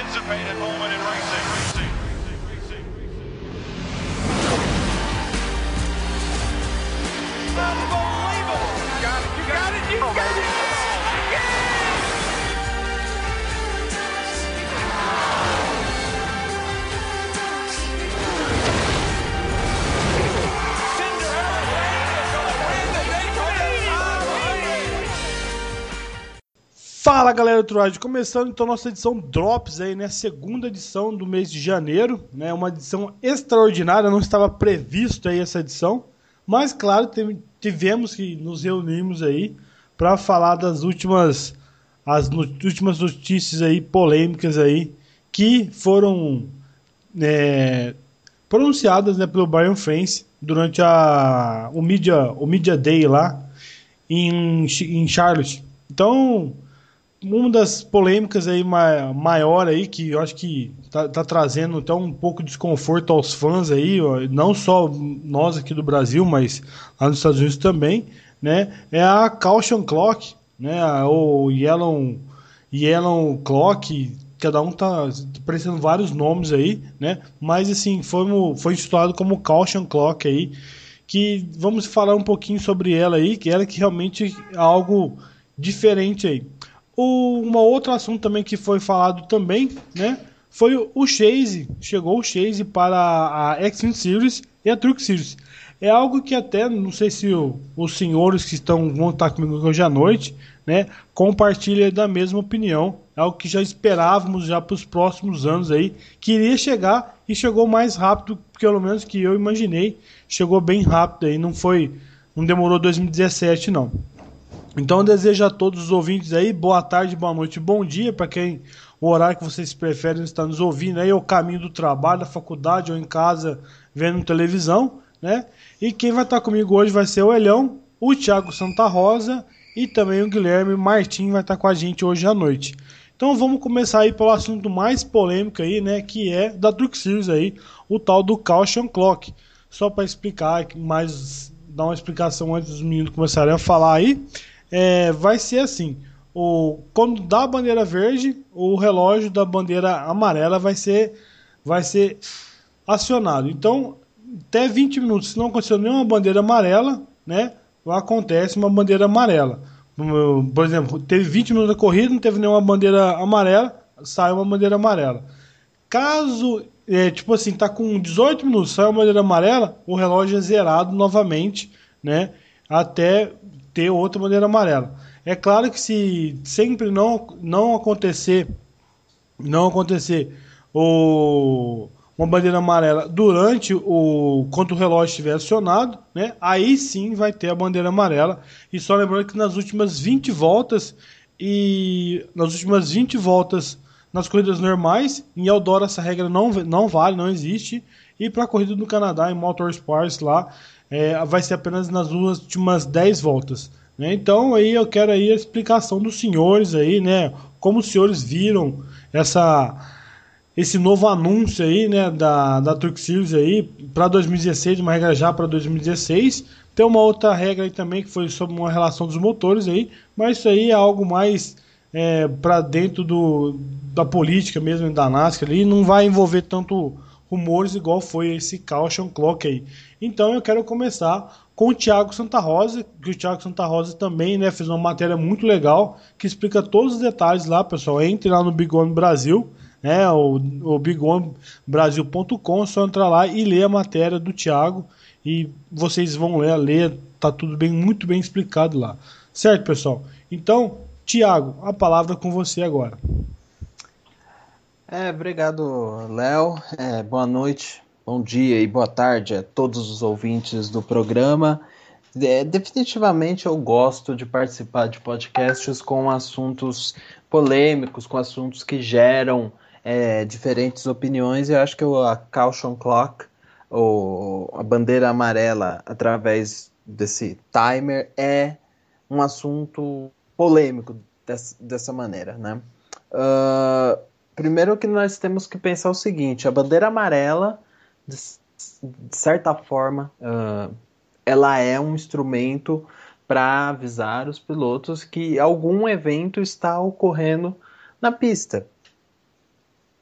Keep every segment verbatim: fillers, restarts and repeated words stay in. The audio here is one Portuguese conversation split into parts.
anticipated moment in racing. Racing. Racing. Unbelievable! You got it! You got it! You got it! Fala galera do Truade, começando então nossa edição Drops aí, né, segunda edição do mês de janeiro, né, uma edição extraordinária, não estava previsto aí essa edição, mas claro, tivemos que nos reunirmos aí para falar das últimas, as no, últimas notícias aí, polêmicas aí, que foram é, pronunciadas, né, pelo Brian France durante a, o, Media, o Media Day lá em, em Charlotte. Então, uma das polêmicas aí maior aí, que eu acho que tá, tá trazendo até um pouco de desconforto aos fãs aí, ó, não só nós aqui do Brasil, mas lá nos Estados Unidos também, né, é a Caution Clock, né, o Yellow, Yellow Clock, cada um tá aparecendo vários nomes aí, né, mas assim, foi, foi intitulado como Caution Clock aí, que vamos falar um pouquinho sobre ela aí, que ela que realmente é algo diferente aí. O, uma outro assunto também que foi falado também, né, foi o Chase, chegou o Chase para a Xfinity Series e a Truck Series. É algo que até, não sei se o, os senhores que estão, vão estar comigo hoje à noite, né, compartilham da mesma opinião. É algo que já esperávamos já para os próximos anos aí, que iria chegar e chegou mais rápido, pelo menos que eu imaginei. Chegou bem rápido aí, não foi, não demorou dois mil e dezessete não. Então eu desejo a todos os ouvintes aí, boa tarde, boa noite, bom dia, para quem o horário que vocês preferem estar nos ouvindo aí, é o caminho do trabalho, da faculdade ou em casa, vendo televisão, né? E quem vai estar comigo hoje vai ser o Elhão, o Thiago Santa Rosa e também o Guilherme Martins vai estar com a gente hoje à noite. Então vamos começar aí pelo assunto mais polêmico aí, né, que é da Truck Series aí, o tal do Caution Clock. Só para explicar, mais dar uma explicação antes dos meninos começarem a falar aí. É, vai ser assim, o, quando dá a bandeira verde, o relógio da bandeira amarela vai ser, vai ser acionado. Então, até vinte minutos, se não acontecer nenhuma bandeira amarela, né, acontece uma bandeira amarela. Por exemplo, teve vinte minutos da corrida, não teve nenhuma bandeira amarela, sai uma bandeira amarela. Caso, é, tipo assim, tá com dezoito minutos, sai uma bandeira amarela, o relógio é zerado novamente, né, até ter outra bandeira amarela. É claro que se sempre não, não acontecer não acontecer o, uma bandeira amarela durante o quando o relógio estiver acionado, né, aí sim vai ter a bandeira amarela. E só lembrando que nas últimas vinte voltas e nas últimas vinte voltas nas corridas normais, em Eldora essa regra não, não vale, não existe. E para a corrida do Canadá em Motorsports lá, É, vai ser apenas nas últimas dez voltas, né? Então aí eu quero aí a explicação dos senhores aí, né? Como os senhores viram essa, esse novo anúncio aí, né, da, da Truck Series aí para dois mil e dezesseis, uma regra já para dois mil e dezesseis. Tem uma outra regra aí também que foi sobre uma relação dos motores aí, mas isso aí é algo mais é, para dentro do, da política mesmo da NASCAR ali, não vai envolver tanto rumores igual foi esse Caution Clock aí. Então eu quero começar com o Thiago Santa Rosa, que o Thiago Santa Rosa também, né, fez uma matéria muito legal, que explica todos os detalhes lá, pessoal. Entre lá no Big One Brasil, né, o, o big one brasil ponto com, é só entrar lá e ler a matéria do Thiago, e vocês vão ler, ler, tá tudo bem, muito bem explicado lá. Certo, pessoal? Então, Thiago, a palavra é com você agora. É, obrigado, Léo. É, boa noite, bom dia e boa tarde a todos os ouvintes do programa. É, definitivamente eu gosto de participar de podcasts com assuntos polêmicos, com assuntos que geram é, diferentes opiniões. Eu acho que a Caution Clock, ou a bandeira amarela através desse timer, é um assunto polêmico dessa, dessa maneira, né? Uh, Primeiro que nós temos que pensar o seguinte, a bandeira amarela, de, de certa forma, uh, ela é um instrumento para avisar os pilotos que algum evento está ocorrendo na pista.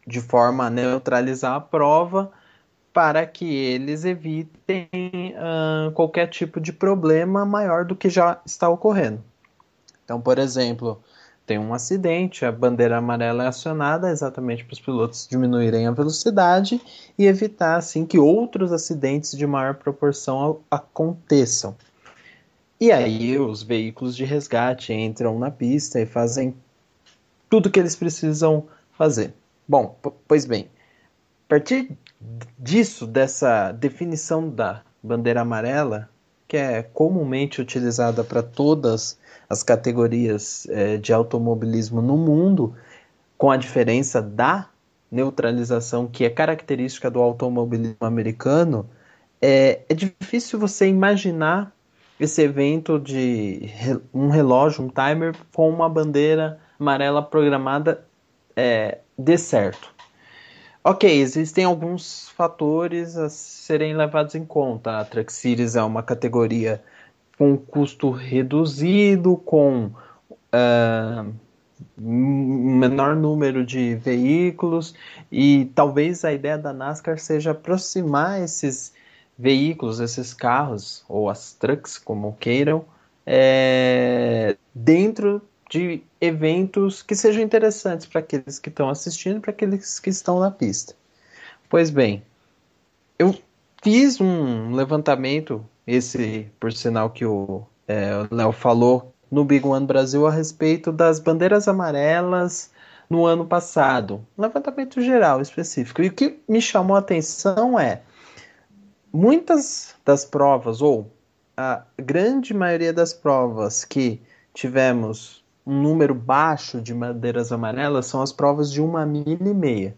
de forma a neutralizar a prova, para que eles evitem uh, qualquer tipo de problema maior do que já está ocorrendo. Então, por exemplo, tem um acidente, a bandeira amarela é acionada exatamente para os pilotos diminuírem a velocidade e evitar assim que outros acidentes de maior proporção aconteçam. E aí os veículos de resgate entram na pista e fazem tudo o que eles precisam fazer. Bom, pois bem, a partir disso, dessa definição da bandeira amarela, que é comumente utilizada para todas as categorias é, de automobilismo no mundo, com a diferença da neutralização que é característica do automobilismo americano, é, é difícil você imaginar esse evento de um relógio, um timer, com uma bandeira amarela programada é, dê certo. Ok, existem alguns fatores a serem levados em conta. A Truck Series é uma categoria com custo reduzido, com uh, um menor número de veículos, e talvez a ideia da NASCAR seja aproximar esses veículos, esses carros, ou as trucks, como queiram, é, dentro de eventos que sejam interessantes para aqueles que estão assistindo e para aqueles que estão na pista. Pois bem, eu fiz um levantamento, esse por sinal que o é, Léo falou no Big One Brasil, a respeito das bandeiras amarelas no ano passado. Um levantamento geral, específico. E o que me chamou a atenção é muitas das provas, ou a grande maioria das provas que tivemos um número baixo de bandeiras amarelas são as provas de uma milha e meia.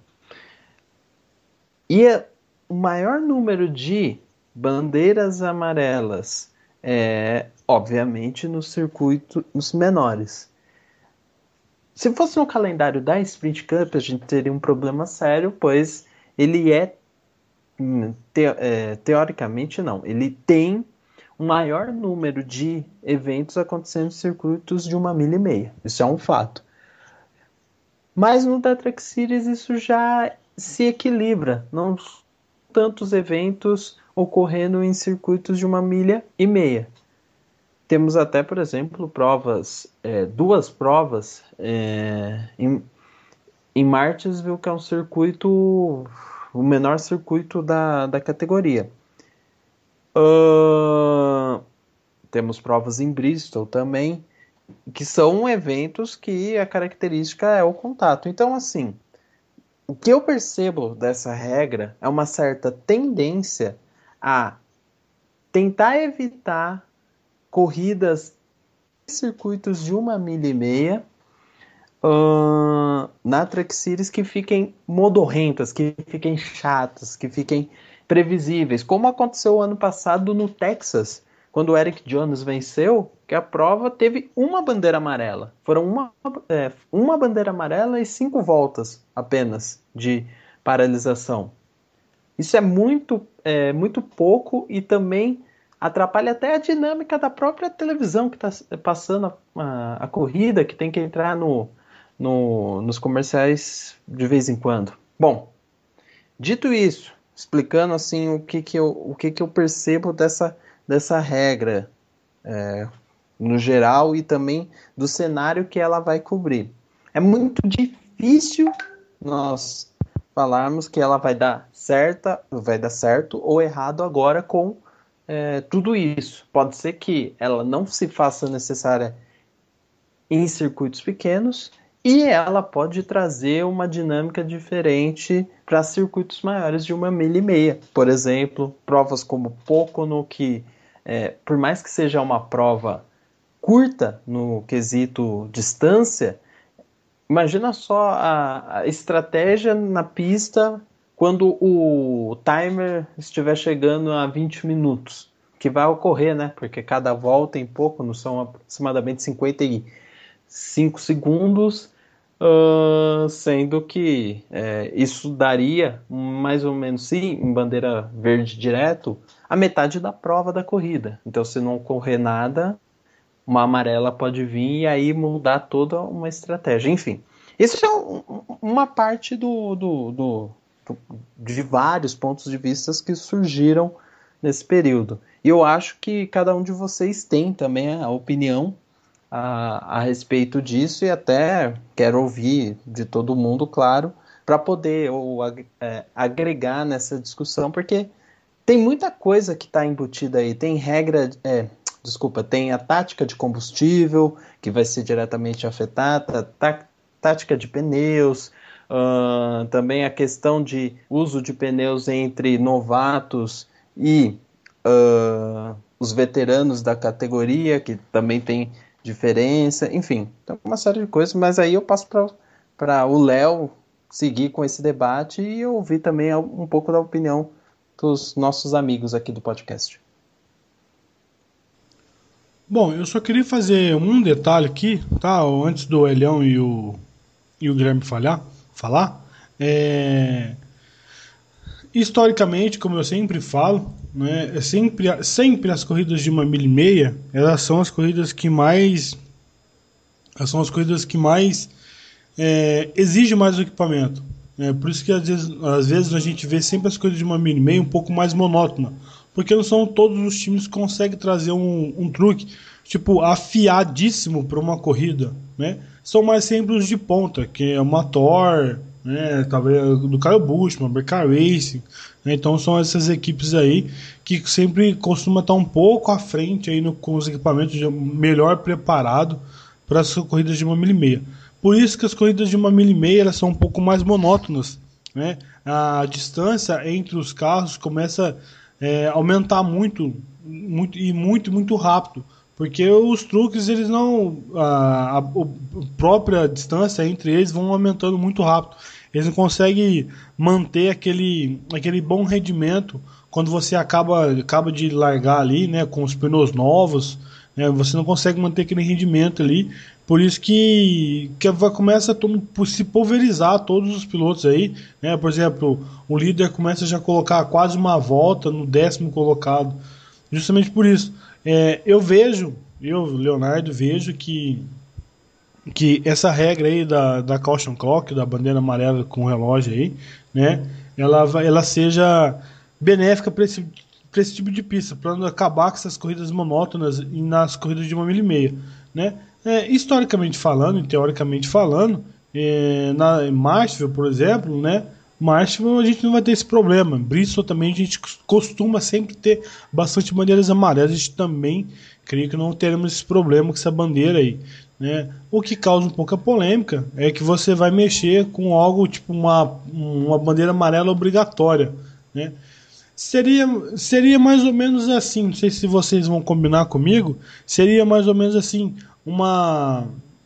E o maior número de bandeiras amarelas é, obviamente, nos circuitos menores. Se fosse no calendário da Sprint Cup, a gente teria um problema sério, pois ele é, te, é teoricamente não, ele tem um maior número de eventos acontecendo em circuitos de uma milha e meia. Isso é um fato. Mas no da Truck Series isso já se equilibra. Não tantos eventos ocorrendo em circuitos de uma milha e meia. Temos até, por exemplo, provas, é, duas provas é, em, em Martinsville, que é um circuito, o menor circuito da, da categoria. Uh, temos provas em Bristol também, que são eventos que a característica é o contato. Então, assim, o que eu percebo dessa regra é uma certa tendência a tentar evitar corridas em circuitos de uma milha e meia uh, na Truck Series que fiquem modorrentas, que fiquem chatas, que fiquem previsíveis, como aconteceu ano passado no Texas, quando o Eric Jones venceu, que a prova teve uma bandeira amarela. Foram uma, é, uma bandeira amarela e cinco voltas apenas de paralisação. Isso é muito, é, muito pouco e também atrapalha até a dinâmica da própria televisão que está passando a, a, a corrida, que tem que entrar no, no, nos comerciais de vez em quando. Bom, dito isso, explicando assim o que, que, eu, o que, que eu percebo dessa, dessa regra é, no geral e também do cenário que ela vai cobrir. É muito difícil nós falarmos que ela vai dar certa, vai dar certo ou errado agora com é, tudo isso. Pode ser que ela não se faça necessária em circuitos pequenos e ela pode trazer uma dinâmica diferente para circuitos maiores de uma milha e meia. Por exemplo, provas como Pocono, que é, por mais que seja uma prova curta no quesito distância, imagina só a, a estratégia na pista quando o timer estiver chegando a vinte minutos, que vai ocorrer, né? Porque cada volta em Pocono são aproximadamente cinquenta e cinco segundos, uh, sendo que é, isso daria mais ou menos, sim, em bandeira verde direto, a metade da prova da corrida. Então, se não ocorrer nada, uma amarela pode vir e aí mudar toda uma estratégia. Enfim, Esse é um, uma parte do, do, do, do, de vários pontos de vista que surgiram nesse período. E eu acho que cada um de vocês tem também a opinião a, a respeito disso, e até quero ouvir de todo mundo, claro, para poder ou, é, agregar nessa discussão, porque tem muita coisa que está embutida aí. Tem regra, é, desculpa, tem a tática de combustível, que vai ser diretamente afetada, tá, tática de pneus, uh, também a questão de uso de pneus entre novatos e uh, os veteranos da categoria, que também tem diferença, enfim, tem uma série de coisas, mas aí eu passo para o Léo seguir com esse debate e ouvir também um pouco da opinião dos nossos amigos aqui do podcast. Bom, eu só queria fazer um detalhe aqui, tá? Antes do Elião e o, e o Guilherme falhar, falar. É... Historicamente, como eu sempre falo, né, é sempre, sempre as corridas de uma milha e meia, elas são as corridas que mais, elas são as corridas que mais é, exigem mais o equipamento. É, por isso que às vezes, às vezes a gente vê sempre as corridas de uma milha e meia um pouco mais monótona, porque não são todos os times que conseguem trazer um, um truque tipo afiadíssimo para uma corrida, né? São mais sempre os de ponta, que é uma Thor, né, talvez do Kyle Busch, uma Berkar Racing, né? Então são essas equipes aí que sempre costuma estar um pouco à frente aí no, com os equipamentos melhor preparados para as corridas de uma milha e meia. Por isso que as corridas de uma milha e meia elas são um pouco mais monótonas, né? A distância entre os carros começa é, a aumentar muito, muito e muito muito rápido, porque os truques eles não a, a, a própria distância entre eles vão aumentando muito rápido. Eles não conseguem manter aquele, aquele bom rendimento quando você acaba, acaba de largar ali, né, com os pneus novos, né, você não consegue manter aquele rendimento ali. Por isso que, que começa a se pulverizar todos os pilotos aí, né? Por exemplo, o líder começa já a colocar quase uma volta no décimo colocado. Justamente por isso. É, eu vejo, eu, Leonardo, vejo que que essa regra aí da, da caution clock, da bandeira amarela com o relógio aí, né, ela, ela seja benéfica para esse, para esse tipo de pista, para acabar com essas corridas monótonas e nas corridas de uma milha e meia, né. É, historicamente falando e teoricamente falando, é, na Martinsville, por exemplo, né, Martinsville a gente não vai ter esse problema. Bristol também a gente costuma sempre ter bastante bandeiras amarelas, a gente também creio que não teremos esse problema com essa bandeira aí, né? O que causa um pouco a polêmica é que você vai mexer com algo tipo uma, uma bandeira amarela obrigatória, né? Seria, seria mais ou menos assim, não sei se vocês vão combinar comigo, seria mais ou menos assim, uma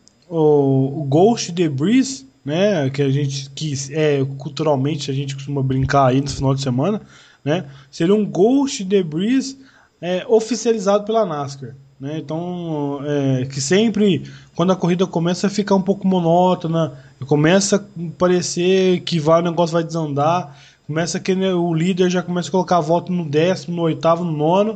o, o Ghost Debris, né, que a gente que é culturalmente a gente costuma brincar aí no final de semana, né? Seria um Ghost Debris é, oficializado pela NASCAR, né? Então, é, que sempre quando a corrida começa a ficar um pouco monótona, começa a parecer que vai, o negócio vai desandar, começa que o líder já começa a colocar a volta no décimo, no oitavo, no nono,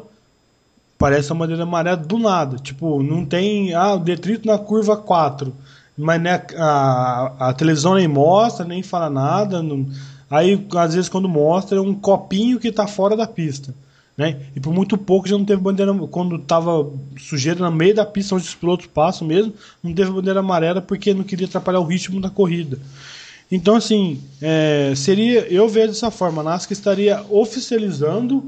parece uma bandeira amarela do nada. Tipo, não tem ah, o detrito na curva quatro, mas né, a, a televisão nem mostra, nem fala nada. Não, aí, às vezes, quando mostra, é um copinho que está fora da pista, né? E por muito pouco já não teve bandeira. Quando estava sujeira no meio da pista, onde os pilotos passam mesmo, não teve bandeira amarela porque não queria atrapalhar o ritmo da corrida. Então, assim, é, seria, eu vejo dessa forma, a NASCAR estaria oficializando,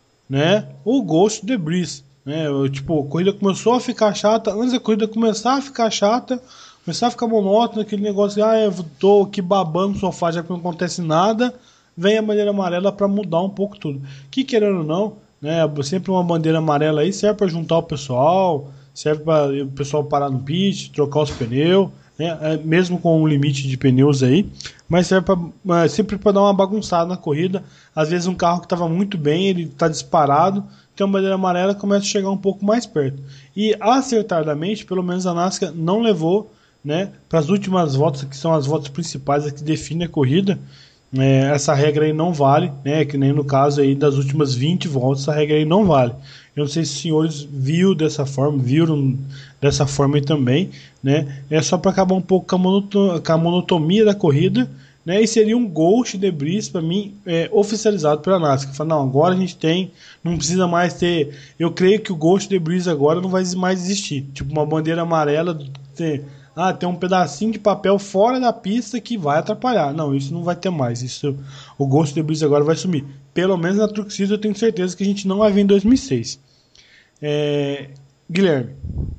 né, o Ghost Debris, né? Tipo, a corrida começou a ficar chata, antes da corrida começar a ficar chata, começar a ficar monótono, aquele negócio de, ah, eu tô aqui babando no sofá já que não acontece nada, vem a bandeira amarela para mudar um pouco tudo. Que querendo ou não, né, sempre uma bandeira amarela aí serve para juntar o pessoal, serve para o pessoal parar no pit, trocar os pneus, né, mesmo com um limite de pneus aí, mas serve pra, sempre para dar uma bagunçada na corrida. Às vezes um carro que estava muito bem, ele está disparado, tem uma bandeira amarela, começa a chegar um pouco mais perto. E acertadamente, pelo menos a NASCAR não levou, né, para as últimas voltas, que são as voltas principais que definem a corrida, é, essa regra aí não vale, né, que nem no caso aí das últimas vinte voltas, essa regra aí não vale. Eu não sei se os senhores viram dessa forma, viram dessa forma aí também, né? É só para acabar um pouco com a, monoto- com a monotonia da corrida, né? E seria um Ghost Debris para mim é, oficializado pela NASCAR. Fala, não, agora a gente tem, não precisa mais ter. Eu creio que o Ghost Debris agora não vai mais existir. Tipo uma bandeira amarela, ter, ah, tem um pedacinho de papel fora da pista que vai atrapalhar. Não, isso não vai ter mais. Isso, o Ghost Debris agora vai sumir. Pelo menos na Truck Series eu tenho certeza que a gente não vai ver em dois mil e seis. É, Guilherme.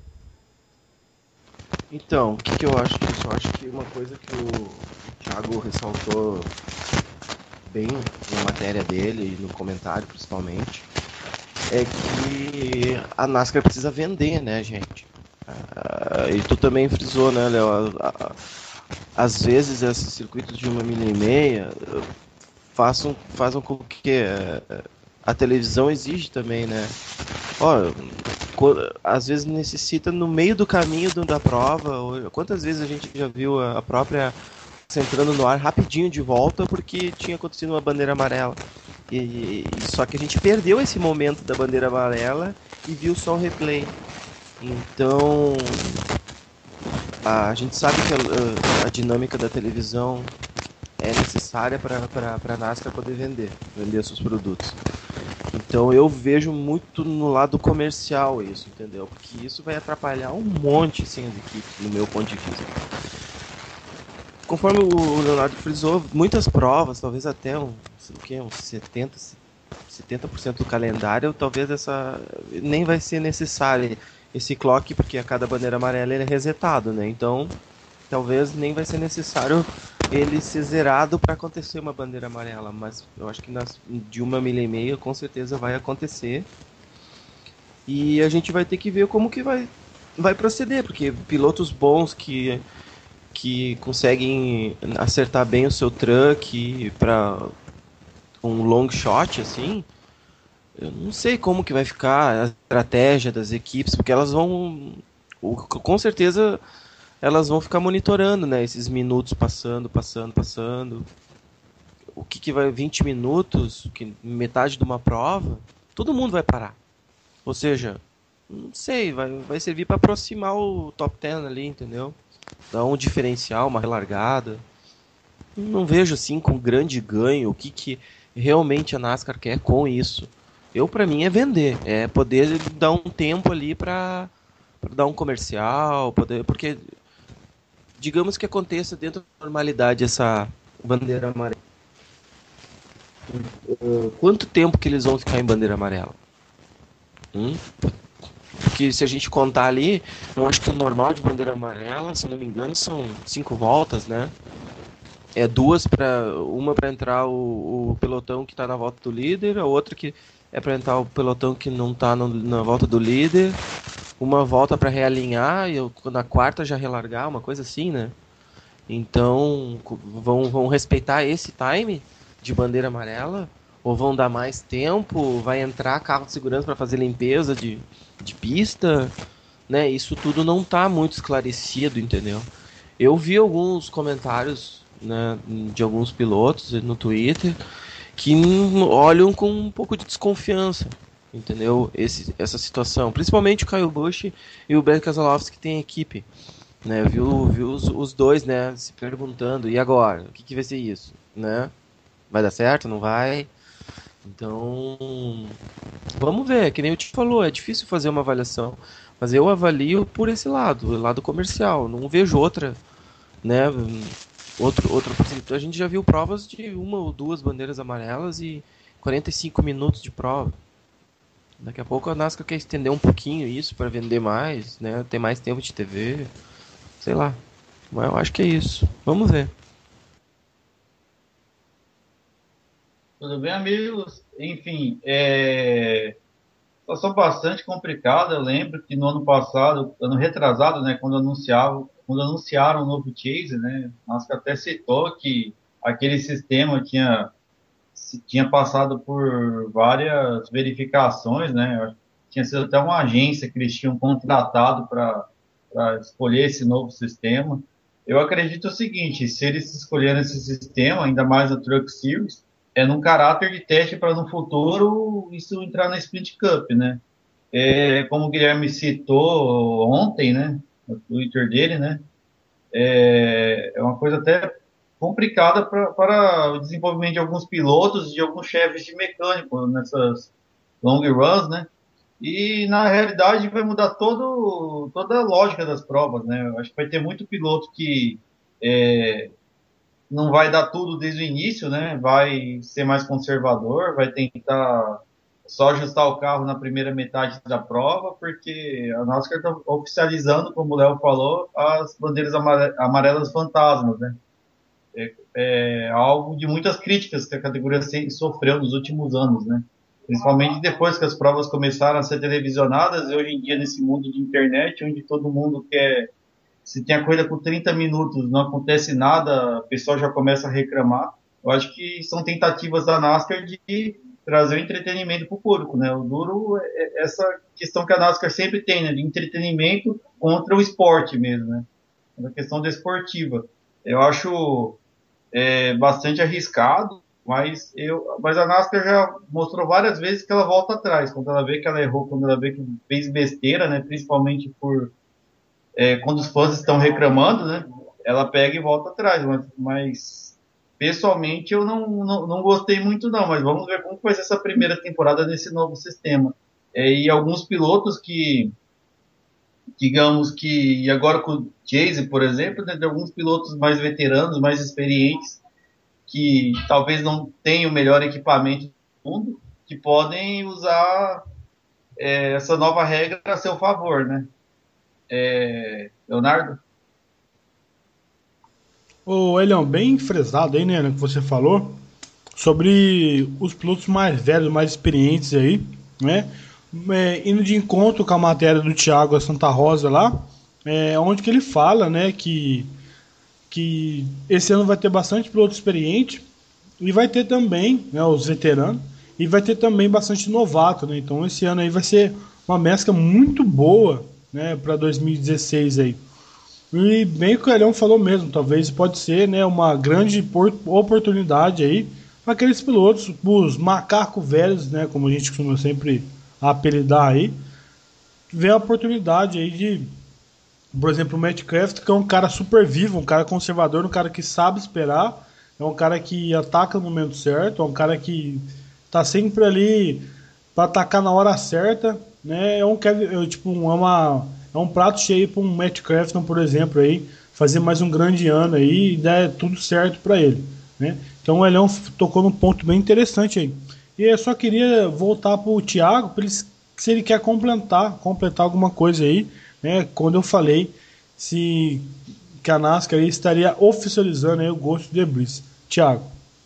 Então, o que, que eu acho disso? Eu acho que uma coisa que o Thiago ressaltou bem na matéria dele e no comentário principalmente é que a NASCAR precisa vender, né, gente? Ah, e tu também frisou, né, Léo? Às vezes esses circuitos de uma milha e meia façam, façam com que a televisão exige também, né? Ó, às vezes necessita no meio do caminho da prova. Quantas vezes a gente já viu a própria entrando no ar rapidinho de volta porque tinha acontecido uma bandeira amarela. E, e, só que a gente perdeu esse momento da bandeira amarela e viu só o replay. Então a, a gente sabe que a, a dinâmica da televisão é necessária para a NASCAR poder vender, vender seus produtos. Então eu vejo muito no lado comercial isso, entendeu? Porque isso vai atrapalhar um monte assim, as equipes, no meu ponto de vista. Conforme o Leonardo frisou, muitas provas, talvez até um, sei o quê, uns setenta por cento do calendário, talvez essa nem vai ser necessário esse clock, porque a cada bandeira amarela ele é resetado, né? Então, talvez nem vai ser necessário ele ser zerado para acontecer uma bandeira amarela, mas eu acho que nas, de uma milha e meia com certeza vai acontecer. E a gente vai ter que ver como que vai, vai proceder, porque pilotos bons que que conseguem acertar bem o seu truck para um long shot, assim, eu não sei como que vai ficar a estratégia das equipes, porque elas vão, com certeza, elas vão ficar monitorando, né, esses minutos passando, passando, passando. O que que vai, vinte minutos, que metade de uma prova, todo mundo vai parar. Ou seja, não sei, vai, vai servir para aproximar o top dez ali, entendeu? Dar um diferencial, uma relargada. Não vejo assim com grande ganho o que, que realmente a NASCAR quer com isso. Eu, para mim, é vender, é poder dar um tempo ali para dar um comercial, poder, porque digamos que aconteça dentro da normalidade essa bandeira amarela. Quanto tempo que eles vão ficar em bandeira amarela? Hum? Porque se a gente contar ali, eu acho que o normal de bandeira amarela, se não me engano, são cinco voltas, né? É duas para uma para entrar o, o pelotão que está na volta do líder, a outra que é para entrar o pelotão que não está na volta do líder, uma volta para realinhar e eu, na quarta já relargar, uma coisa assim, né? Então vão, vão respeitar esse time de bandeira amarela ou vão dar mais tempo? Vai entrar carro de segurança para fazer limpeza de de pista, né? Isso tudo não tá muito esclarecido, entendeu? Eu vi alguns comentários, né, de alguns pilotos no Twitter que olham com um pouco de desconfiança, entendeu? Esse, essa situação, principalmente o Kyle Busch e o Ben Keselowski que tem equipe, né? Viu, viu os, os dois, né, se perguntando, e agora? O que, que vai ser isso, né? Vai dar certo? Não vai? Então, vamos ver, que nem o Tio falou, é difícil fazer uma avaliação, mas eu avalio por esse lado, o lado comercial, não vejo outra, né, outro, outro, a gente já viu provas de uma ou duas bandeiras amarelas e quarenta e cinco minutos de prova. Daqui a pouco a NASCAR quer estender um pouquinho isso para vender mais, né, ter mais tempo de T V, sei lá, mas eu acho que é isso, vamos ver. Tudo bem, amigos? Enfim, é... situação bastante complicada. Eu lembro que no ano passado, ano retrasado, né, quando anunciavam, quando anunciaram o novo Chase, né, a NASCAR até citou que aquele sistema tinha, tinha passado por várias verificações, né, tinha sido até uma agência que eles tinham contratado para escolher esse novo sistema. Eu acredito o seguinte, se eles escolherem esse sistema, ainda mais a Truck Series, é num caráter de teste para no futuro isso entrar na Sprint Cup, né? É, como o Guilherme citou ontem, né, no Twitter dele, né, é, é uma coisa até complicada pra, para o desenvolvimento de alguns pilotos e de alguns chefes de mecânico nessas long runs, né, e na realidade vai mudar todo, toda a lógica das provas, né, eu acho que vai ter muito piloto que é, não vai dar tudo desde o início, né, vai ser mais conservador, vai tentar só ajustar o carro na primeira metade da prova, porque a NASCAR está oficializando, como o Léo falou, as bandeiras amare- amarelas fantasmas, né? É, é algo de muitas críticas que a categoria se- sofreu nos últimos anos, né? Principalmente depois que as provas começaram a ser televisionadas, e hoje em dia nesse mundo de internet, onde todo mundo quer, se tem a corrida com trinta minutos, não acontece nada, o pessoal já começa a reclamar. Eu acho que são tentativas da NASCAR de trazer o entretenimento para o público, né? O duro é essa questão que a NASCAR sempre tem, né? De entretenimento contra o esporte mesmo, né? A questão desportiva. Eu acho é, bastante arriscado, mas, eu, mas a NASCAR já mostrou várias vezes que ela volta atrás, quando ela vê que ela errou, quando ela vê que fez besteira, né? Principalmente por é, quando os fãs estão reclamando, né? Ela pega e volta atrás, mas, mas pessoalmente eu não, não, não gostei muito não, mas vamos ver como vai ser essa primeira temporada nesse novo sistema. É, e alguns pilotos que, digamos que, e agora com o Chase, por exemplo, né, de alguns pilotos mais veteranos, mais experientes, que talvez não tenham o melhor equipamento do mundo, que podem usar é, essa nova regra a seu favor, né? É, Leonardo? Ô, Elião, bem frisado aí, né, no que você falou, sobre os pilotos mais velhos, mais experientes aí, né? É, indo de encontro com a matéria do Thiago Santa Rosa lá, é, onde que ele fala, né, que, que esse ano vai ter bastante piloto experiente e vai ter também, né, os veteranos, e vai ter também bastante novato, né? Então esse ano aí vai ser uma mescla muito boa, né, para dois mil e dezesseis aí. E bem o que o Elhão falou mesmo, talvez pode ser, né, uma grande oportunidade aí para aqueles pilotos, os macacos velhos, né, como a gente costuma sempre apelidar aí, ver a oportunidade aí de, por exemplo, o Matt Craft, que é um cara super vivo, um cara conservador, um cara que sabe esperar, é um cara que ataca no momento certo, é um cara que tá sempre ali para atacar na hora certa, né? É um é, tipo é uma é um prato cheio para um Matt Crafton, por exemplo, aí fazer mais um grande ano aí e dar tudo certo para ele, né? Então o Elhão tocou num ponto bem interessante aí. E eu só queria voltar para o Thiago, para ele, se ele quer completar, completar alguma coisa aí, né? Quando eu falei se que a NASCAR aí estaria oficializando aí o Ghost de Debris. Thiago.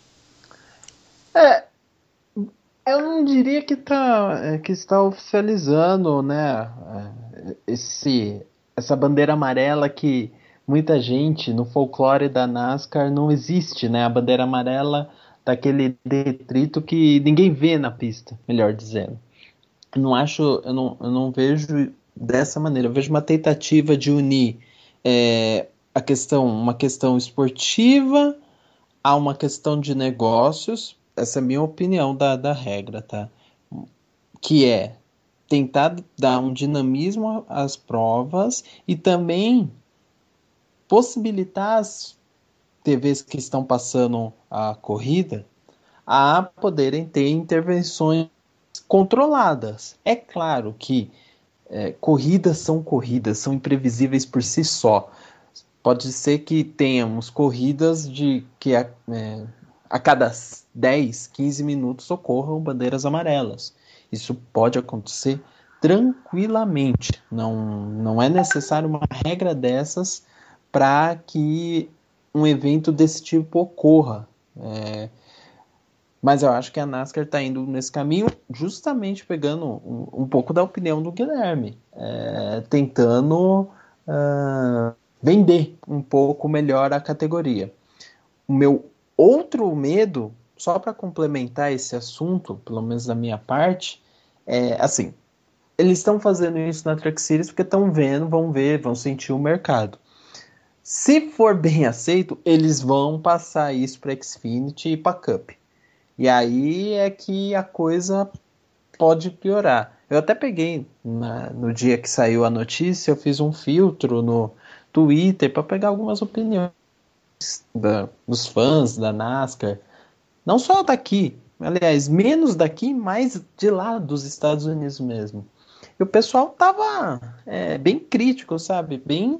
É, eu não diria que, tá, é, que está oficializando, né, é, esse, essa bandeira amarela que muita gente no folclore da NASCAR não existe, né? A bandeira amarela daquele detrito que ninguém vê na pista, melhor dizendo. Eu não acho, eu não, eu não vejo dessa maneira. Eu vejo uma tentativa de unir é, a questão, uma questão esportiva a uma questão de negócios. Essa é a minha opinião da, da regra, tá? Que é tentar dar um dinamismo às provas e também possibilitar as T Vs que estão passando a corrida a poderem ter intervenções controladas. É claro que é, corridas são corridas, são imprevisíveis por si só. Pode ser que tenhamos corridas de que a, é, a cada dez, quinze minutos ocorram bandeiras amarelas. Isso pode acontecer tranquilamente. Não, não é necessário uma regra dessas para que um evento desse tipo ocorra. É, mas eu acho que a NASCAR está indo nesse caminho, justamente pegando um, um pouco da opinião do Guilherme, é, tentando uh, vender um pouco melhor a categoria. O meu outro medo, só para complementar esse assunto, pelo menos da minha parte, é assim, eles estão fazendo isso na Truck Series porque estão vendo, vão ver, vão sentir o mercado. Se for bem aceito, eles vão passar isso para Xfinity e para Cup. E aí é que a coisa pode piorar. Eu até peguei, na, no dia que saiu a notícia, eu fiz um filtro no Twitter para pegar algumas opiniões da, dos fãs da NASCAR. Não só daqui, aliás, menos daqui, mais de lá dos Estados Unidos mesmo. E o pessoal tava é, bem crítico, sabe? Bem...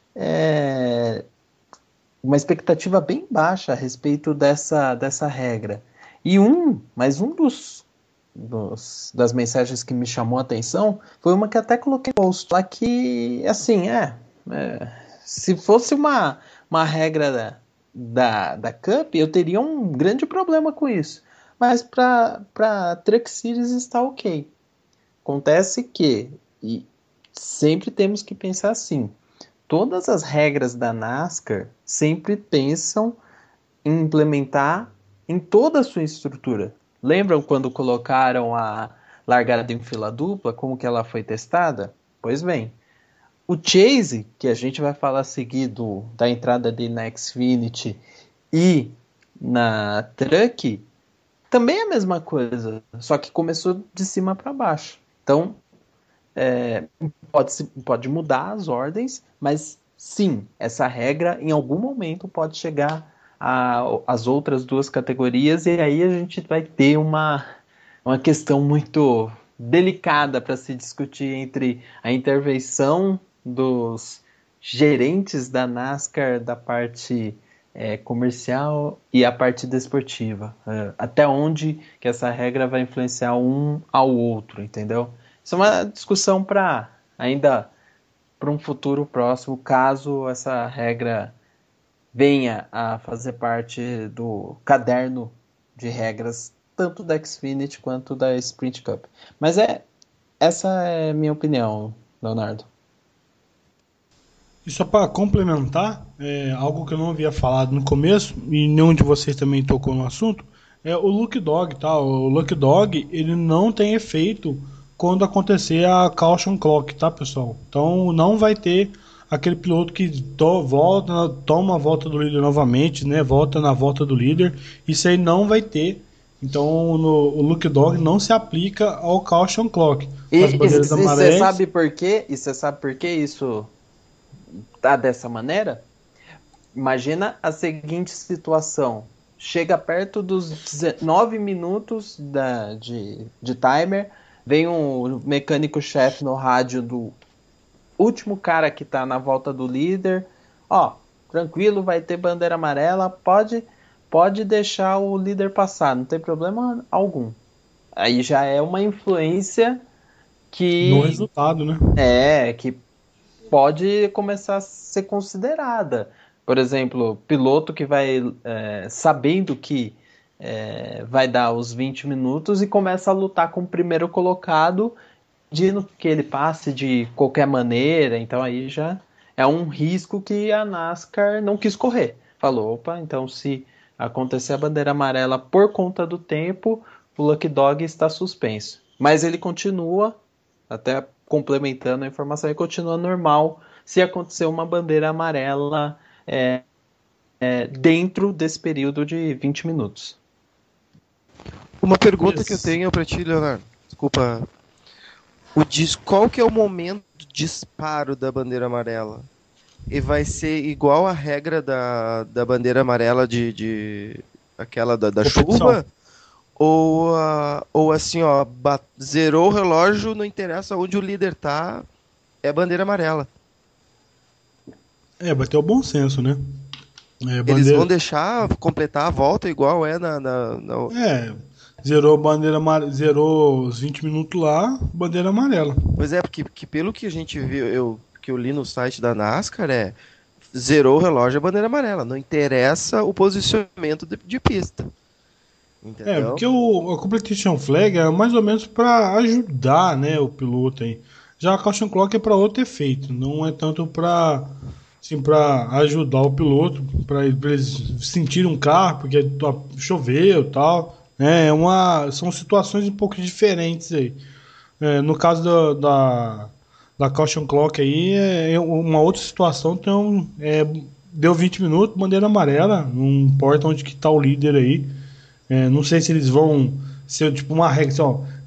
É, uma expectativa bem baixa a respeito dessa, dessa regra. E um, mas um dos, dos das mensagens que me chamou a atenção foi uma que até coloquei no post lá que, assim, é, é se fosse uma, uma regra da, da, da Cup, eu teria um grande problema com isso. Mas para Truck Series está ok. Acontece que, e sempre temos que pensar assim, todas as regras da NASCAR sempre pensam em implementar em toda a sua estrutura. Lembram quando colocaram a largada em fila dupla, como que ela foi testada? Pois bem, o Chase, que a gente vai falar seguido da entrada dele na Xfinity e na Truck, também é a mesma coisa, só que começou de cima para baixo. Então, é, pode, pode mudar as ordens, mas sim, essa regra em algum momento pode chegar às outras duas categorias, e aí a gente vai ter uma, uma questão muito delicada para se discutir entre a intervenção dos gerentes da NASCAR da parte é, comercial e a parte desportiva. É, até onde que essa regra vai influenciar um ao outro, entendeu? Isso é uma discussão para ainda para um futuro próximo, caso essa regra venha a fazer parte do caderno de regras tanto da Xfinity quanto da Sprint Cup. Mas é essa é a minha opinião, Leonardo. E só para complementar, é, algo que eu não havia falado no começo, e nenhum de vocês também tocou no assunto, é o Lucky Dog, tá? O Lucky Dog, ele não tem efeito quando acontecer a caution clock, tá, pessoal? Então não vai ter aquele piloto que to, volta, toma a volta do líder novamente, né? Volta na volta do líder. Isso aí não vai ter. Então no, o Lucky Dog não se aplica ao caution clock. E você sabe por quê? E você sabe por que isso tá dessa maneira? Imagina a seguinte situação. Chega perto dos dezenove minutos da, de, de timer, vem um mecânico-chefe no rádio do último cara que tá na volta do líder. Ó, tranquilo, vai ter bandeira amarela, pode, pode deixar o líder passar, não tem problema algum. Aí já é uma influência que... no resultado, né? É, que pode começar a ser considerada. Por exemplo, piloto que vai é, sabendo que é, vai dar os vinte minutos e começa a lutar com o primeiro colocado, pedindo que ele passe de qualquer maneira. Então aí já é um risco que a NASCAR não quis correr. Falou, opa, então se acontecer a bandeira amarela por conta do tempo, o Lucky Dog está suspenso. Mas ele continua, até complementando a informação, ele continua normal se acontecer uma bandeira amarela é, é, dentro desse período de vinte minutos. Uma pergunta Isso. que eu tenho para ti, Leonardo. Desculpa. O dis... Qual que é o momento de disparo da bandeira amarela? E vai ser igual a regra da, da bandeira amarela de, de aquela da, da chuva? Ou, uh, ou assim, ó, bat... zerou o relógio, não interessa onde o líder tá, é bandeira amarela. É, vai ter o bom senso, né? É, Eles bandeira... vão deixar completar a volta igual é na... na, na... É, zerou, bandeira amare... zerou os vinte minutos lá, bandeira amarela. Pois é, porque que pelo que a gente viu, eu, que eu li no site da NASCAR, é zerou o relógio, é bandeira amarela. Não interessa o posicionamento de, de pista. Entendeu? É, porque o, a competition flag é mais ou menos para ajudar, né, o piloto aí. Já a caution clock é para outro efeito, não é tanto para assim, para ajudar o piloto, para eles sentirem um carro, porque choveu e tal. É, é uma, são situações um pouco diferentes aí. É, no caso da, da, da caution clock aí, é uma outra situação, então, é, deu vinte minutos, bandeira amarela, não importa onde que tá o líder aí. É, não sei se eles vão ser tipo uma regra, assim, ó,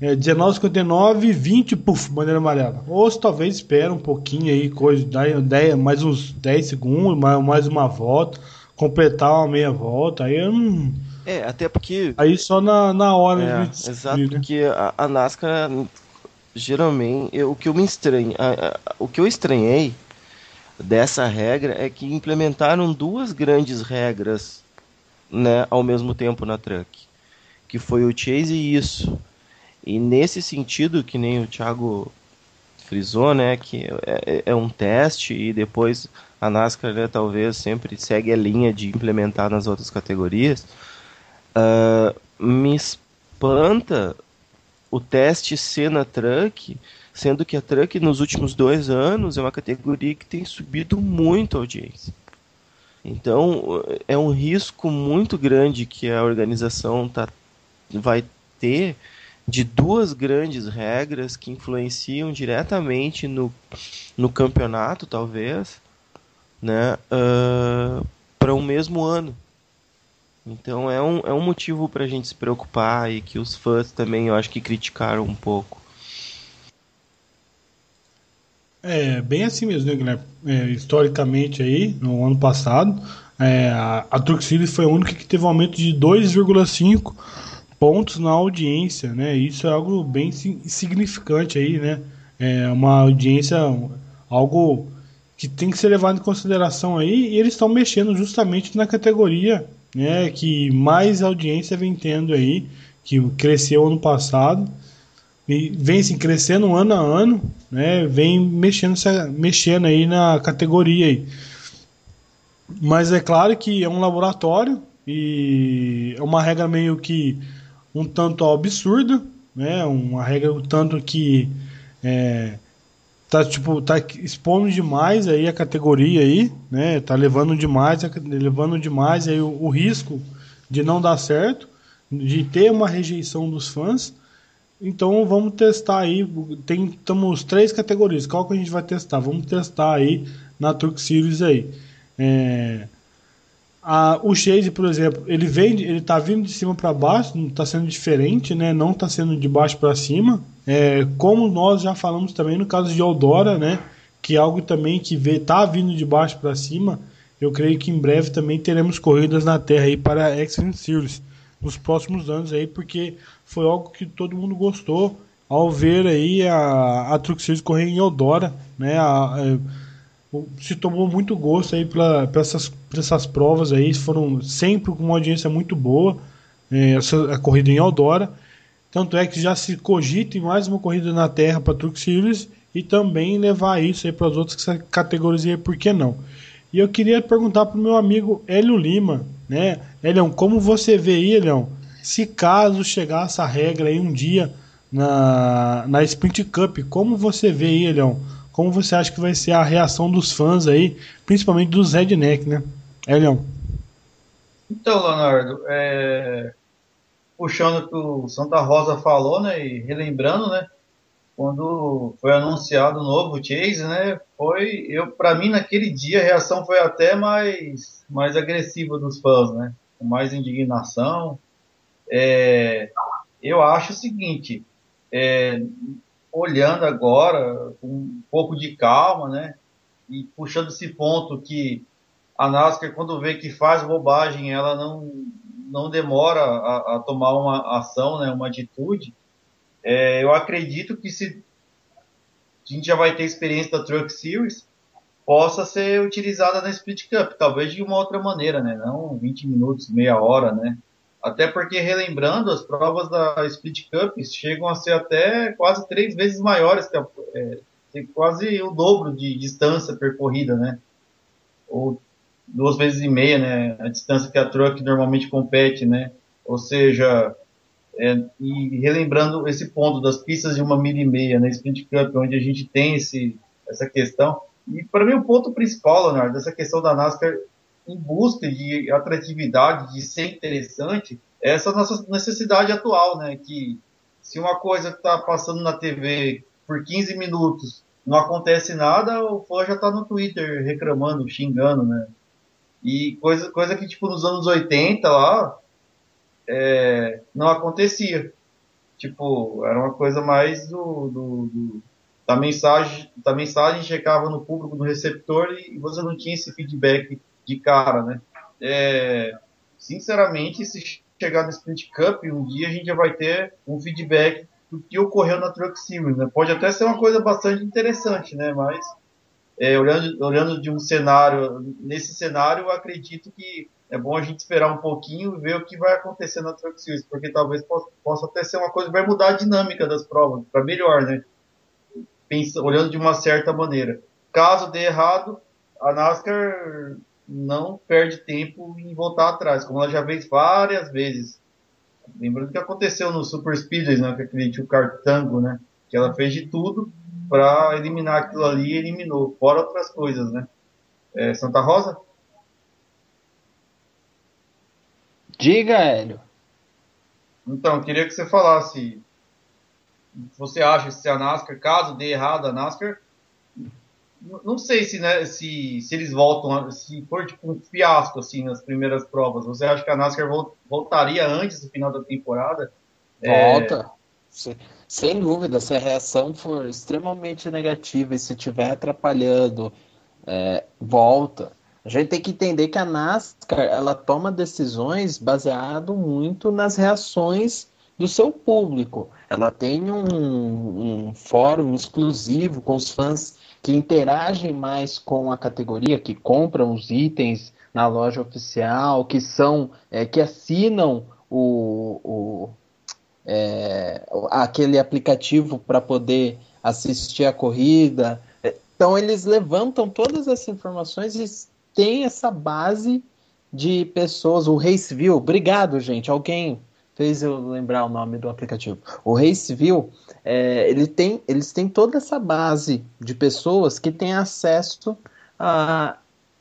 é, dezenove e cinquenta e nove, vinte, puf, bandeira amarela. Ou se talvez espera um pouquinho aí, coisa, dez, mais uns dez segundos, mais, mais uma volta, completar uma meia volta, aí eu não... É, até porque... Aí só na, na hora É, de exato, né? porque a, a NASCAR, geralmente, eu, o que eu me estranho, a, a, o que eu estranhei dessa regra é que implementaram duas grandes regras, né, ao mesmo tempo na truck, que foi o chase e isso. E nesse sentido, que nem o Thiago frisou, né, que é, é um teste e depois a NASCAR, né, talvez sempre segue a linha de implementar nas outras categorias. Uh, me espanta o teste ser na truck, sendo que a truck nos últimos dois anos é uma categoria que tem subido muito a audiência. Então é um risco muito grande que a organização tá, vai ter de duas grandes regras que influenciam diretamente no, no campeonato, talvez, né, uh, para um mesmo ano. Então é um, é um motivo para a gente se preocupar e que os fãs também, eu acho que criticaram um pouco. É, bem assim mesmo, né, Guilherme? É, historicamente aí, no ano passado, é, a, a Truck Series foi a única que teve um aumento de dois vírgula cinco pontos na audiência, né? Isso é algo bem significante aí, né? É uma audiência, algo que tem que ser levado em consideração aí, e eles estão mexendo justamente na categoria, né, que mais audiência vem tendo aí, que cresceu ano passado e vem assim, crescendo ano a ano, né, vem mexendo, mexendo aí na categoria aí. Mas é claro que é um laboratório e é uma regra meio que um tanto absurda, né, uma regra um tanto que é, tá tipo tá expondo demais aí a categoria aí, né? Tá levando demais, levando demais aí o, o risco de não dar certo, de ter uma rejeição dos fãs. Então vamos testar aí, tem temos três categorias. Qual que a gente vai testar? Vamos testar aí na Truck Series aí. É, a, o Chase, por exemplo, ele vem, ele tá vindo de cima para baixo, não tá sendo diferente, né? Não tá sendo de baixo para cima. É, como nós já falamos também no caso de Eldora, né? Que é algo também que vê, tá vindo de baixo para cima. Eu creio que em breve também teremos corridas na Terra aí para a Xfinity Series nos próximos anos aí, porque foi algo que todo mundo gostou ao ver aí a, a Truck Series correr em Eldora, né? A, a, se tomou muito gosto aí para essas, essas provas aí, foram sempre com uma audiência muito boa, é, essa, a corrida em Eldora, tanto é que já se cogita em mais uma corrida na Terra para Truck Series e também levar isso aí para as outras categorias aí, por que não? E eu queria perguntar para o meu amigo Hélio Lima, né? Hélio, como você vê aí, Hélio, se caso chegar essa regra aí um dia na, na Sprint Cup, como você vê aí, Hélio? Como você acha que vai ser a reação dos fãs aí, principalmente dos redneck, né? É, Leão? Então, Leonardo, é... puxando o que o Santa Rosa falou, né, e relembrando, né, quando foi anunciado o novo Chase, né, foi, eu, para mim, naquele dia, a reação foi até mais, mais agressiva dos fãs, né, com mais indignação. É... Eu acho o seguinte, é... olhando agora, com um pouco de calma, né, e puxando esse ponto que a NASCAR, quando vê que faz bobagem, ela não, não demora a, a tomar uma ação, né, uma atitude. É, eu acredito que se a gente já vai ter experiência da Truck Series, possa ser utilizada na Split Cup, talvez de uma outra maneira, né, não vinte minutos, meia hora, né. Até porque, relembrando, as provas da Split Cup chegam a ser até quase três vezes maiores, que a, é, quase o dobro de distância percorrida, né? Ou duas vezes e meia, né? A distância que a Truck normalmente compete, né? Ou seja, é, e relembrando esse ponto das pistas de uma milha e meia na Sprint Cup, onde a gente tem esse, essa questão. E para mim o ponto principal, Leonardo, dessa questão da NASCAR em busca de atratividade, de ser interessante, é essa nossa necessidade atual, né? Que se uma coisa está passando na T V por quinze minutos não acontece nada, o fã já está no Twitter reclamando, xingando, né? E coisa, coisa que, tipo, nos anos oitenta lá, é, não acontecia. Tipo, era uma coisa mais do, do, do da mensagem, da mensagem chegava no público, no receptor, e você não tinha esse feedback de cara, né? É, sinceramente, se chegar no Sprint Cup, um dia a gente já vai ter um feedback do que ocorreu na Truck Series, né? Pode até ser uma coisa bastante interessante, né? Mas é, olhando, olhando de um cenário, nesse cenário, eu acredito que é bom a gente esperar um pouquinho e ver o que vai acontecer na Truck Series, porque talvez possa, possa até ser uma coisa que vai mudar a dinâmica das provas, para melhor, né? Pensa, olhando de uma certa maneira. Caso dê errado, a NASCAR não perde tempo em voltar atrás, como ela já fez várias vezes. Lembrando o que aconteceu no Super Speedways, né, com aquele tio Cartango, né, que ela fez de tudo para eliminar aquilo ali e eliminou, fora outras coisas, né. É, Santa Rosa? Diga, Hélio. Então, queria que você falasse, você acha que se a NASCAR, caso dê errado a NASCAR, não sei se, né, se, se eles voltam, se for tipo um fiasco assim nas primeiras provas, você acha que a NASCAR voltaria antes do final da temporada? Volta. É... Se, sem dúvida, se a reação for extremamente negativa e se estiver atrapalhando, é, volta. A gente tem que entender que a NASCAR ela toma decisões baseado muito nas reações do seu público. Ela tem um, um fórum exclusivo com os fãs que interagem mais com a categoria, que compram os itens na loja oficial, que são, é, que assinam o, o é, aquele aplicativo para poder assistir a corrida. Então eles levantam todas essas informações e tem essa base de pessoas. O Raceville, obrigado, gente. Alguém fez eu lembrar o nome do aplicativo. O Raceville, é, ele tem, eles têm toda essa base de pessoas que têm acesso a,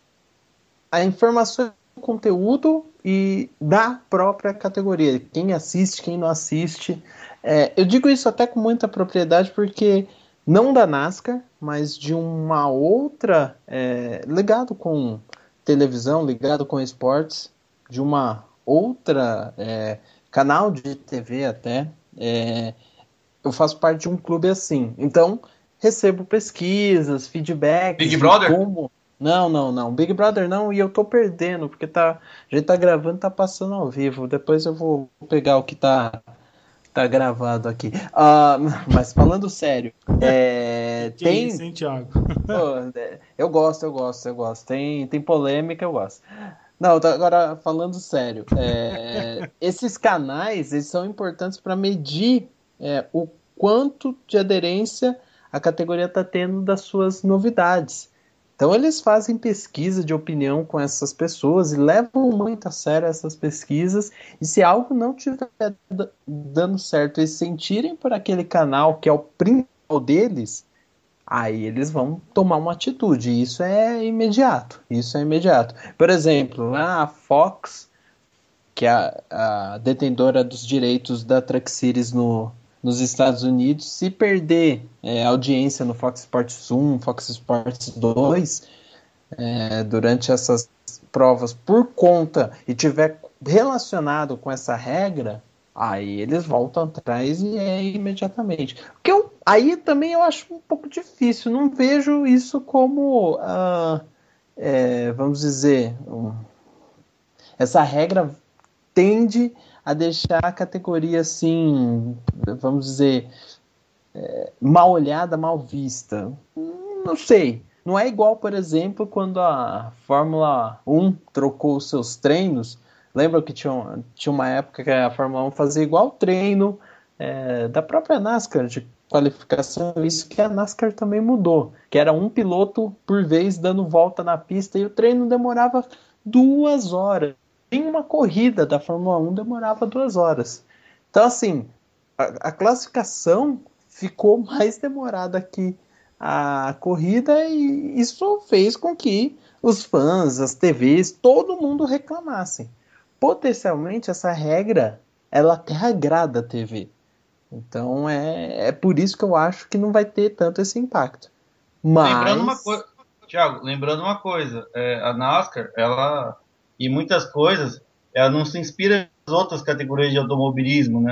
a informações do conteúdo e da própria categoria. Quem assiste, quem não assiste. É, eu digo isso até com muita propriedade porque não da NASCAR, mas de uma outra, é, ligado com televisão, ligado com esportes, de uma outra é, canal de T V até, é, eu faço parte de um clube assim, então recebo pesquisas, feedbacks. Big Brother? Como... Não, não, não, Big Brother não, e eu tô perdendo, porque tá, a gente tá gravando, tá passando ao vivo, depois eu vou pegar o que tá Tá gravado aqui. Uh, mas falando sério, é, que tem. É isso, hein, Thiago? Pô, eu gosto, eu gosto, eu gosto. Tem, tem polêmica, eu gosto. Não, agora falando sério, é, esses canais eles são importantes para medir é, o quanto de aderência a categoria está tendo das suas novidades. Então eles fazem pesquisa de opinião com essas pessoas e levam muito a sério essas pesquisas, e se algo não estiver dando certo, eles sentirem por aquele canal que é o principal deles, aí eles vão tomar uma atitude, e isso é imediato, isso é imediato. Por exemplo, a Fox, que é a, a detentora dos direitos da Truck Series no nos Estados Unidos, se perder é, audiência no Fox Sports um, Fox Sports dois, é, durante essas provas por conta e tiver relacionado com essa regra, aí eles voltam atrás e é imediatamente. Porque eu, aí também eu acho um pouco difícil, não vejo isso como, uh, é, vamos dizer, um, essa regra tende a deixar a categoria assim, vamos dizer, é, mal olhada, mal vista. Não sei. Não é igual, por exemplo, quando a Fórmula um trocou os seus treinos. Lembra que tinha, tinha uma época que a Fórmula um fazia igual treino é, da própria NASCAR, de qualificação, isso que a NASCAR também mudou, que era um piloto por vez dando volta na pista e o treino demorava duas horas. Uma corrida da Fórmula um demorava duas horas. Então, assim, a, a classificação ficou mais demorada que a corrida e isso fez com que os fãs, as T Vs, todo mundo reclamassem. Potencialmente, essa regra, ela até agrada a T V. Então, é, é por isso que eu acho que não vai ter tanto esse impacto. Mas... Lembrando uma coisa, Thiago, lembrando uma coisa, é, a NASCAR, ela... e muitas coisas, ela não se inspira nas outras categorias de automobilismo, né?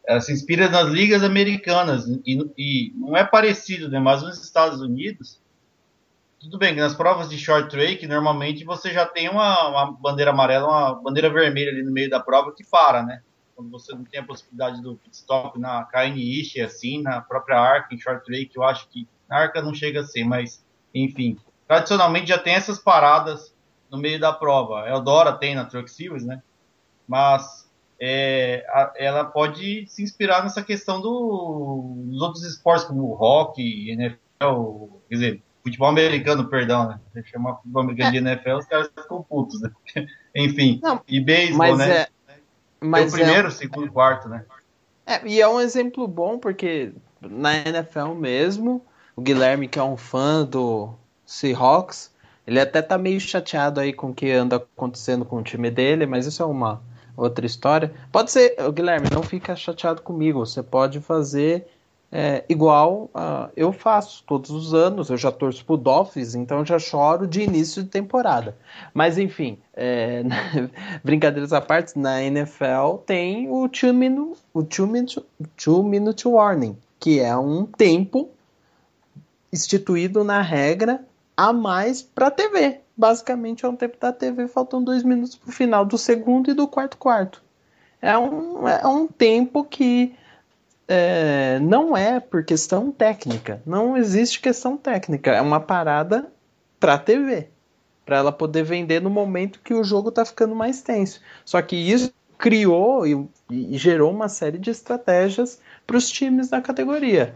ela se inspira nas ligas americanas e, e não é parecido, né? Mas nos Estados Unidos, tudo bem que nas provas de short track, normalmente você já tem uma, uma bandeira amarela, uma bandeira vermelha ali no meio da prova que para, né? Quando você não tem a possibilidade do pit stop na K N Ish, assim, na própria Arca, em short track, eu acho que na Arca não chega a ser, mas, enfim. Tradicionalmente já tem essas paradas no meio da prova. A Eldora tem na Truck Series, né? Mas é, a, ela pode se inspirar nessa questão do, dos outros esportes, como o hockey, N F L, quer dizer, futebol americano, perdão, né? Se chamar futebol americano de N F L, os caras ficam putos, né? Enfim, Não, e beisebol, mas né? é, mas Tem o primeiro, é, o segundo, quarto, né? é, e é um exemplo bom porque na N F L mesmo, o Guilherme, que é um fã do Seahawks, ele até tá meio chateado aí com o que anda acontecendo com o time dele, mas isso é uma outra história. Pode ser, ô, Guilherme, não fica chateado comigo, você pode fazer é, igual uh, eu faço todos os anos, eu já torço pro Dolphins, então eu já choro de início de temporada. Mas enfim, é, brincadeiras à parte, na N F L tem o two minute, o two minute, two minute warning, que é um tempo instituído na regra a mais para a T V. Basicamente é um tempo da T V, faltam dois minutos para o final do segundo e do quarto quarto. É um, é um tempo que é, não é por questão técnica. Não existe questão técnica. É uma parada para a T V. Para ela poder vender no momento que o jogo está ficando mais tenso. Só que isso criou e, e gerou uma série de estratégias para os times da categoria.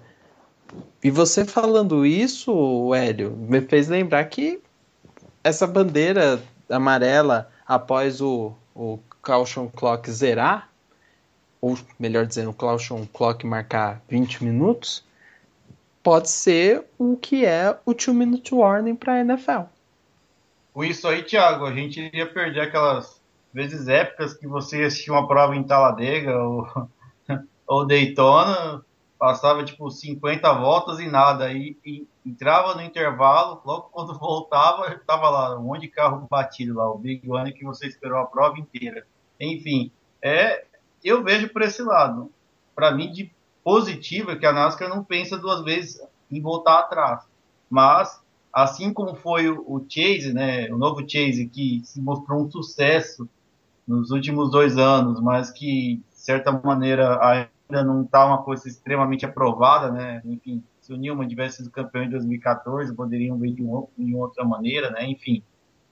E você falando isso, Hélio, me fez lembrar que essa bandeira amarela após o, o caution clock zerar, ou melhor dizendo, o caution clock marcar vinte minutos, pode ser o que é o two minute warning para a N F L. Com isso aí, Thiago, a gente iria perder aquelas vezes épicas que você assistia uma prova em Talladega ou, ou Daytona, passava tipo cinquenta voltas e nada, e, e entrava no intervalo, logo quando voltava, estava lá um monte de carro batido lá, o Big One que você esperou a prova inteira. Enfim, é, eu vejo por esse lado. Para mim, de positivo é que a NASCAR não pensa duas vezes em voltar atrás. Mas, assim como foi o, o Chase, né, o novo Chase, que se mostrou um sucesso nos últimos dois anos, mas que, de certa maneira, ainda não está uma coisa extremamente aprovada, né? Enfim, se o Newman tivesse sido campeão em dois mil e catorze, poderiam ver de, um, de uma outra maneira, né? Enfim,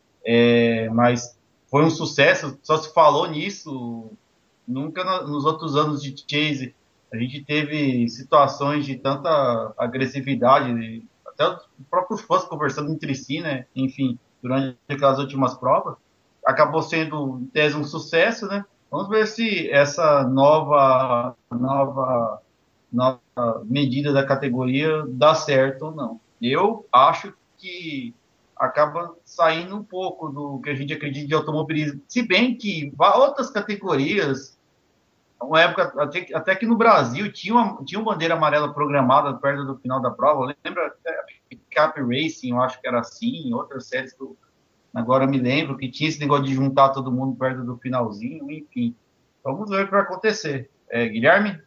é, mas foi um sucesso, só se falou nisso, nunca no, nos outros anos de Chase a gente teve situações de tanta agressividade, até os próprios fãs conversando entre si, né? Enfim, durante aquelas últimas provas, acabou sendo, em tese, um sucesso, né? Vamos ver se essa nova, nova, nova medida da categoria dá certo ou não. Eu acho que acaba saindo um pouco do que a gente acredita de automobilismo. Se bem que outras categorias, uma época, até, até que no Brasil, tinha uma, tinha uma bandeira amarela programada perto do final da prova. Lembra? Cap Racing, eu acho que era assim, outras séries que eu agora me lembro que tinha esse negócio de juntar todo mundo perto do finalzinho, enfim. Vamos ver o que vai acontecer. É, Guilherme?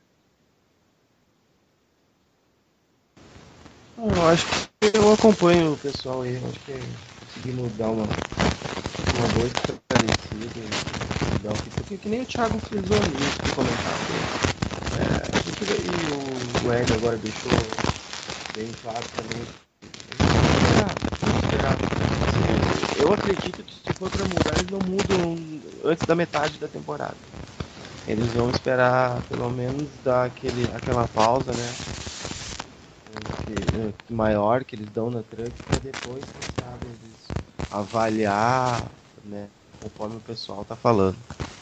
Eu acho que eu acompanho o pessoal aí, acho que conseguimos dar uma, uma boa esclarecida, dar um, porque que nem o Thiago frisou nisso no comentário. É, a gente, e o, o Hélio agora deixou bem claro também. Vamos esperar, vamos esperar. Eu acredito que se for para mudar, eles não mudam antes da metade da temporada. Eles vão esperar pelo menos dar aquele, aquela pausa, né? Que, maior que eles dão na truck para depois, sabe, eles avaliar, né? Conforme o pessoal tá falando.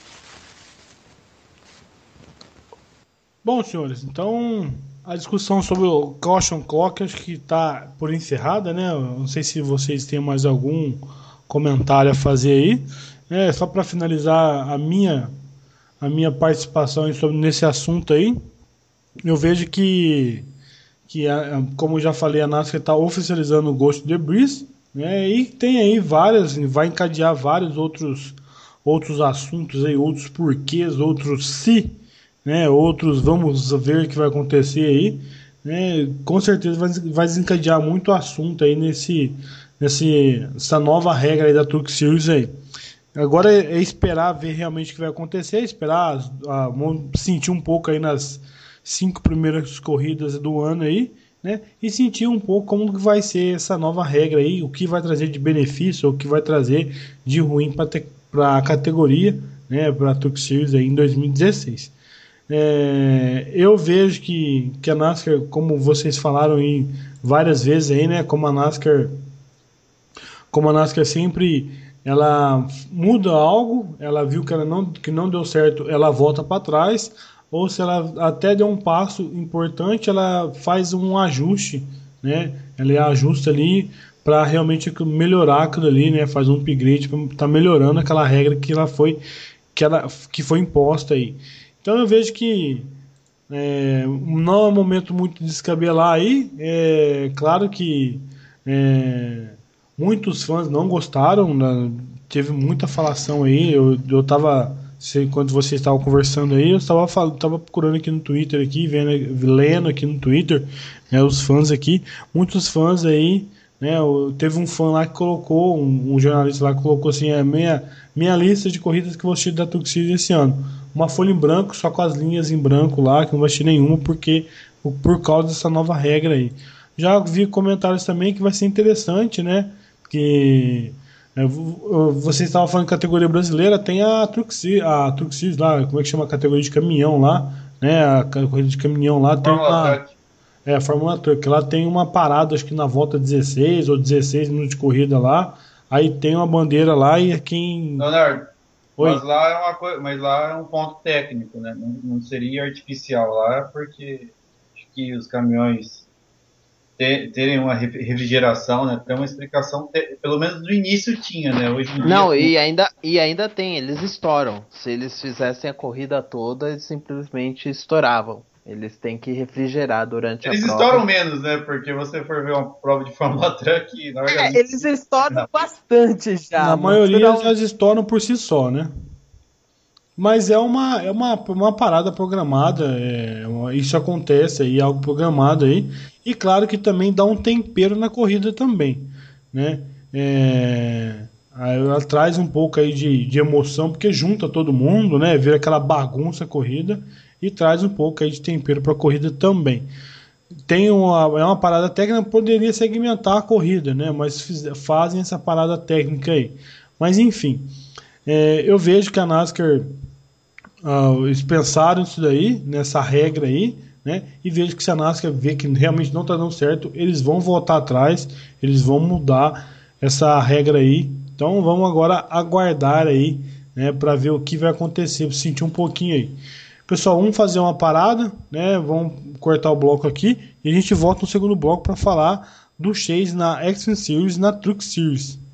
Bom, senhores, então a discussão sobre o Caution Clock acho que está por encerrada, né? Eu não sei se vocês têm mais algum comentário a fazer aí. É, só para finalizar a minha, a minha participação sobre, nesse assunto aí, eu vejo que, que a, como eu já falei, a NASCAR está oficializando o Ghost Debris, né? E tem aí várias, vai encadear vários outros, outros assuntos aí, outros porquês, outros se né? Outros vamos ver o que vai acontecer aí, né? Com certeza vai, vai desencadear muito assunto aí nesse, nesse, essa nova regra aí da Truck Series aí. Agora é, é esperar ver realmente o que vai acontecer, esperar a, sentir um pouco aí nas cinco primeiras corridas do ano aí, né? E sentir um pouco como que vai ser essa nova regra aí, o que vai trazer de benefício, ou o que vai trazer de ruim para a categoria, né? Para a Truck Series aí em dois mil e dezesseis. É, eu vejo que, que a NASCAR, como vocês falaram aí várias vezes aí, né? Como a NASCAR, como a NASCAR sempre ela muda algo, ela viu que, ela não, que não deu certo, ela volta para trás, ou se ela até deu um passo importante, ela faz um ajuste, né? Ela ajusta ali para realmente melhorar aquilo ali, né? Faz um upgrade para estar tá melhorando aquela regra que ela foi que ela que foi imposta aí. Então eu vejo que é, não é um momento muito de descabelar aí. É claro que é, muitos fãs não gostaram, né? Teve muita falação aí. Eu, eu tava, enquanto vocês estavam conversando aí, eu estava tava procurando aqui no Twitter, aqui, vendo, lendo aqui no Twitter, né, os fãs aqui, muitos fãs aí, né? Teve um fã lá que colocou, um, um jornalista lá que colocou assim, a minha, minha lista de corridas que eu vou assistir da Truck Series esse ano. Uma folha em branco, só com as linhas em branco lá, que não vai assistir nenhuma, porque por causa dessa nova regra aí. Já vi comentários também que vai ser interessante, né? Que é, você estava falando de categoria brasileira, tem a Truck Series, a Truck Series lá, como é que chama a categoria de caminhão lá, né? A corrida de caminhão lá tem Fórmula uma. Truck. É, a Fórmula Truck. Lá tem uma parada, acho que na volta dezesseis ou dezesseis minutos de corrida lá. Aí tem uma bandeira lá e quem. Leonardo, Oi. mas lá é uma coisa, mas lá é um ponto técnico, né? Não, não seria artificial lá, porque acho que os caminhões ter, terem uma refrigeração, né? Tem uma explicação, te, pelo menos no início tinha, né? Hoje em Não, dia, e ainda, e ainda tem, eles estouram. Se eles fizessem a corrida toda, eles simplesmente estouravam. Eles têm que refrigerar durante eles a prova. estouram menos, né? Porque você for ver uma prova de Fórmula Truck, na verdade, É, eles estouram bastante já. Na mano. maioria Não- já estouram por si só, né? Mas é uma, é uma, uma parada programada, é, uma- isso acontece aí, algo programado aí. E claro que também dá um tempero na corrida também, né? É, aí ela traz um pouco aí de, de emoção, porque junta todo mundo, né? Vira aquela bagunça a corrida e traz um pouco aí de tempero para a corrida também. Tem uma, é uma parada técnica, poderia segmentar a corrida, né? Mas fiz- fazem essa parada técnica aí. Mas enfim, é, eu vejo que a NASCAR ah, eles pensaram isso daí, nessa regra aí, né? E vejo que se a NASCAR vê que realmente não está dando certo, eles vão voltar atrás, eles vão mudar essa regra aí. Então vamos agora aguardar aí, né, para ver o que vai acontecer, pra sentir um pouquinho aí. Pessoal, vamos fazer uma parada, né? Vamos cortar o bloco aqui e a gente volta no segundo bloco para falar do Chase na X Series, na Truck Series.